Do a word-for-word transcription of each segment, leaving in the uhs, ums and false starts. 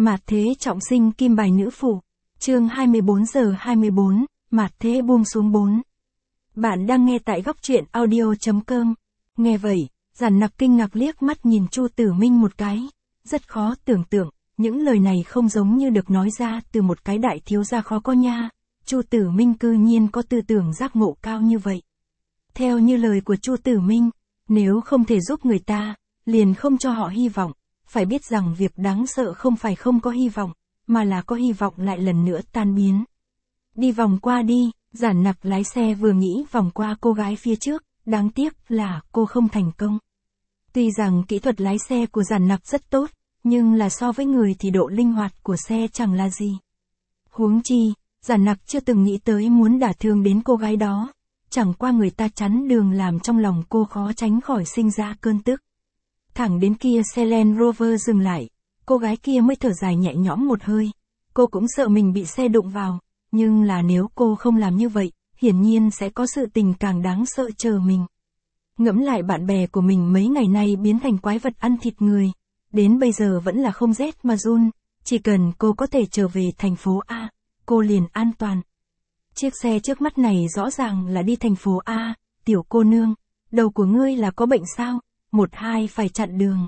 Mạt thế trọng sinh kim bài nữ phụ. Chương hai mươi bốn giờ hai mươi bốn, mạt thế buông xuống bốn. Bạn đang nghe tại góc truyện audio chấm com. Nghe vậy, Giản Nặc kinh ngạc liếc mắt nhìn Chu Tử Minh một cái. Rất khó tưởng tượng, những lời này không giống như được nói ra từ một cái đại thiếu gia khó có nha. Chu Tử Minh cư nhiên có tư tưởng giác ngộ cao như vậy. Theo như lời của Chu Tử Minh, nếu không thể giúp người ta, liền không cho họ hy vọng. Phải biết rằng việc đáng sợ không phải không có hy vọng, mà là có hy vọng lại lần nữa tan biến. Đi vòng qua đi, Giản Nặc lái xe vừa nghĩ vòng qua cô gái phía trước, đáng tiếc là cô không thành công. Tuy rằng kỹ thuật lái xe của Giản Nặc rất tốt, nhưng là so với người thì độ linh hoạt của xe chẳng là gì. Huống chi, Giản Nặc chưa từng nghĩ tới muốn đả thương đến cô gái đó, chẳng qua người ta chắn đường làm trong lòng cô khó tránh khỏi sinh ra cơn tức. Thẳng đến kia xe Land Rover dừng lại, cô gái kia mới thở dài nhẹ nhõm một hơi. Cô cũng sợ mình bị xe đụng vào, nhưng là nếu cô không làm như vậy, hiển nhiên sẽ có sự tình càng đáng sợ chờ mình. Ngẫm lại bạn bè của mình mấy ngày nay biến thành quái vật ăn thịt người, đến bây giờ vẫn là không rét mà run, chỉ cần cô có thể trở về thành phố A, cô liền an toàn. Chiếc xe trước mắt này rõ ràng là đi thành phố A, tiểu cô nương, đầu của ngươi là có bệnh sao? Một hai phải chặn đường.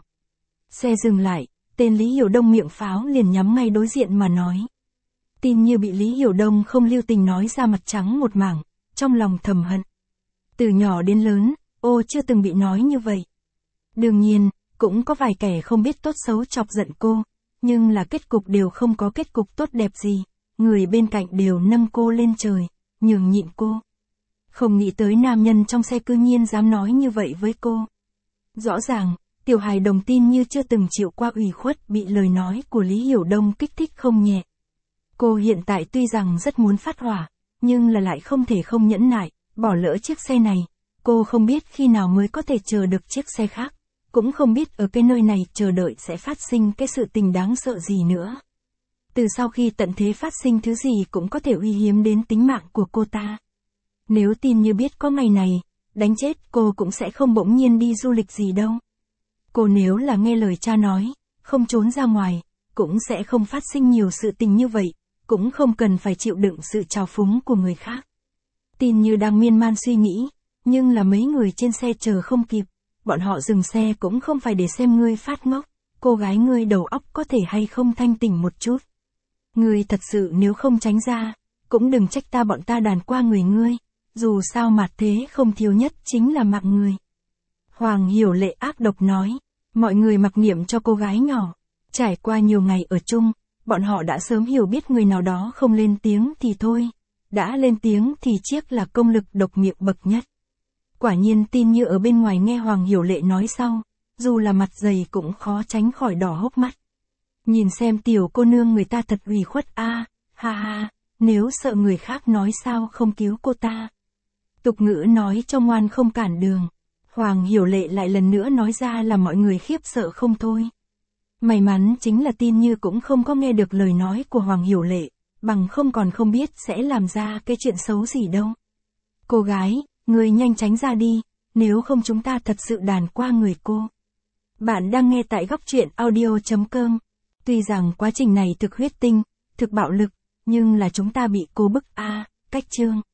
Xe dừng lại, tên Lý Hiểu Đông miệng pháo liền nhắm ngay đối diện mà nói. Tin như bị Lý Hiểu Đông không lưu tình nói ra mặt trắng một mảng, trong lòng thầm hận. Từ nhỏ đến lớn, ô chưa từng bị nói như vậy. Đương nhiên, cũng có vài kẻ không biết tốt xấu chọc giận cô, nhưng là kết cục đều không có kết cục tốt đẹp gì, người bên cạnh đều nâng cô lên trời, nhường nhịn cô. Không nghĩ tới nam nhân trong xe cư nhiên dám nói như vậy với cô. Rõ ràng, tiểu hài đồng tin như chưa từng chịu qua ủy khuất bị lời nói của Lý Hiểu Đông kích thích không nhẹ. Cô hiện tại tuy rằng rất muốn phát hỏa, nhưng là lại không thể không nhẫn nại, bỏ lỡ chiếc xe này. Cô không biết khi nào mới có thể chờ được chiếc xe khác, cũng không biết ở cái nơi này chờ đợi sẽ phát sinh cái sự tình đáng sợ gì nữa. Từ sau khi tận thế phát sinh thứ gì cũng có thể uy hiếp đến tính mạng của cô ta. Nếu tin như biết có ngày này, đánh chết cô cũng sẽ không bỗng nhiên đi du lịch gì đâu. Cô nếu là nghe lời cha nói, không trốn ra ngoài, cũng sẽ không phát sinh nhiều sự tình như vậy, cũng không cần phải chịu đựng sự trào phúng của người khác. Tin như đang miên man suy nghĩ, nhưng là mấy người trên xe chờ không kịp, bọn họ dừng xe cũng không phải để xem ngươi phát ngốc, cô gái ngươi đầu óc có thể hay không thanh tỉnh một chút. Ngươi thật sự nếu không tránh ra, cũng đừng trách ta bọn ta đàn qua người ngươi. Dù sao mạt thế không thiếu nhất chính là mạng người. Hoàng Hiểu Lệ ác độc nói, mọi người mặc niệm cho cô gái nhỏ. Trải qua nhiều ngày ở chung, bọn họ đã sớm hiểu biết người nào đó không lên tiếng thì thôi. Đã lên tiếng thì chiếc là công lực độc miệng bậc nhất. Quả nhiên tin như ở bên ngoài nghe Hoàng Hiểu Lệ nói sau, dù là mặt dày cũng khó tránh khỏi đỏ hốc mắt. Nhìn xem tiểu cô nương người ta thật ủy khuất a, à, ha ha, nếu sợ người khác nói sao không cứu cô ta. Tục ngữ nói cho ngoan không cản đường. Hoàng Hiểu Lệ lại lần nữa nói ra là mọi người khiếp sợ không thôi. May mắn chính là tin như cũng không có nghe được lời nói của Hoàng Hiểu Lệ, bằng không còn không biết sẽ làm ra cái chuyện xấu gì đâu. Cô gái, người nhanh tránh ra đi, nếu không chúng ta thật sự đàn qua người cô. Bạn đang nghe tại góc truyện audio chấm com. Tuy rằng quá trình này thực huyết tinh, thực bạo lực, nhưng là chúng ta bị cô bức a, cách chương.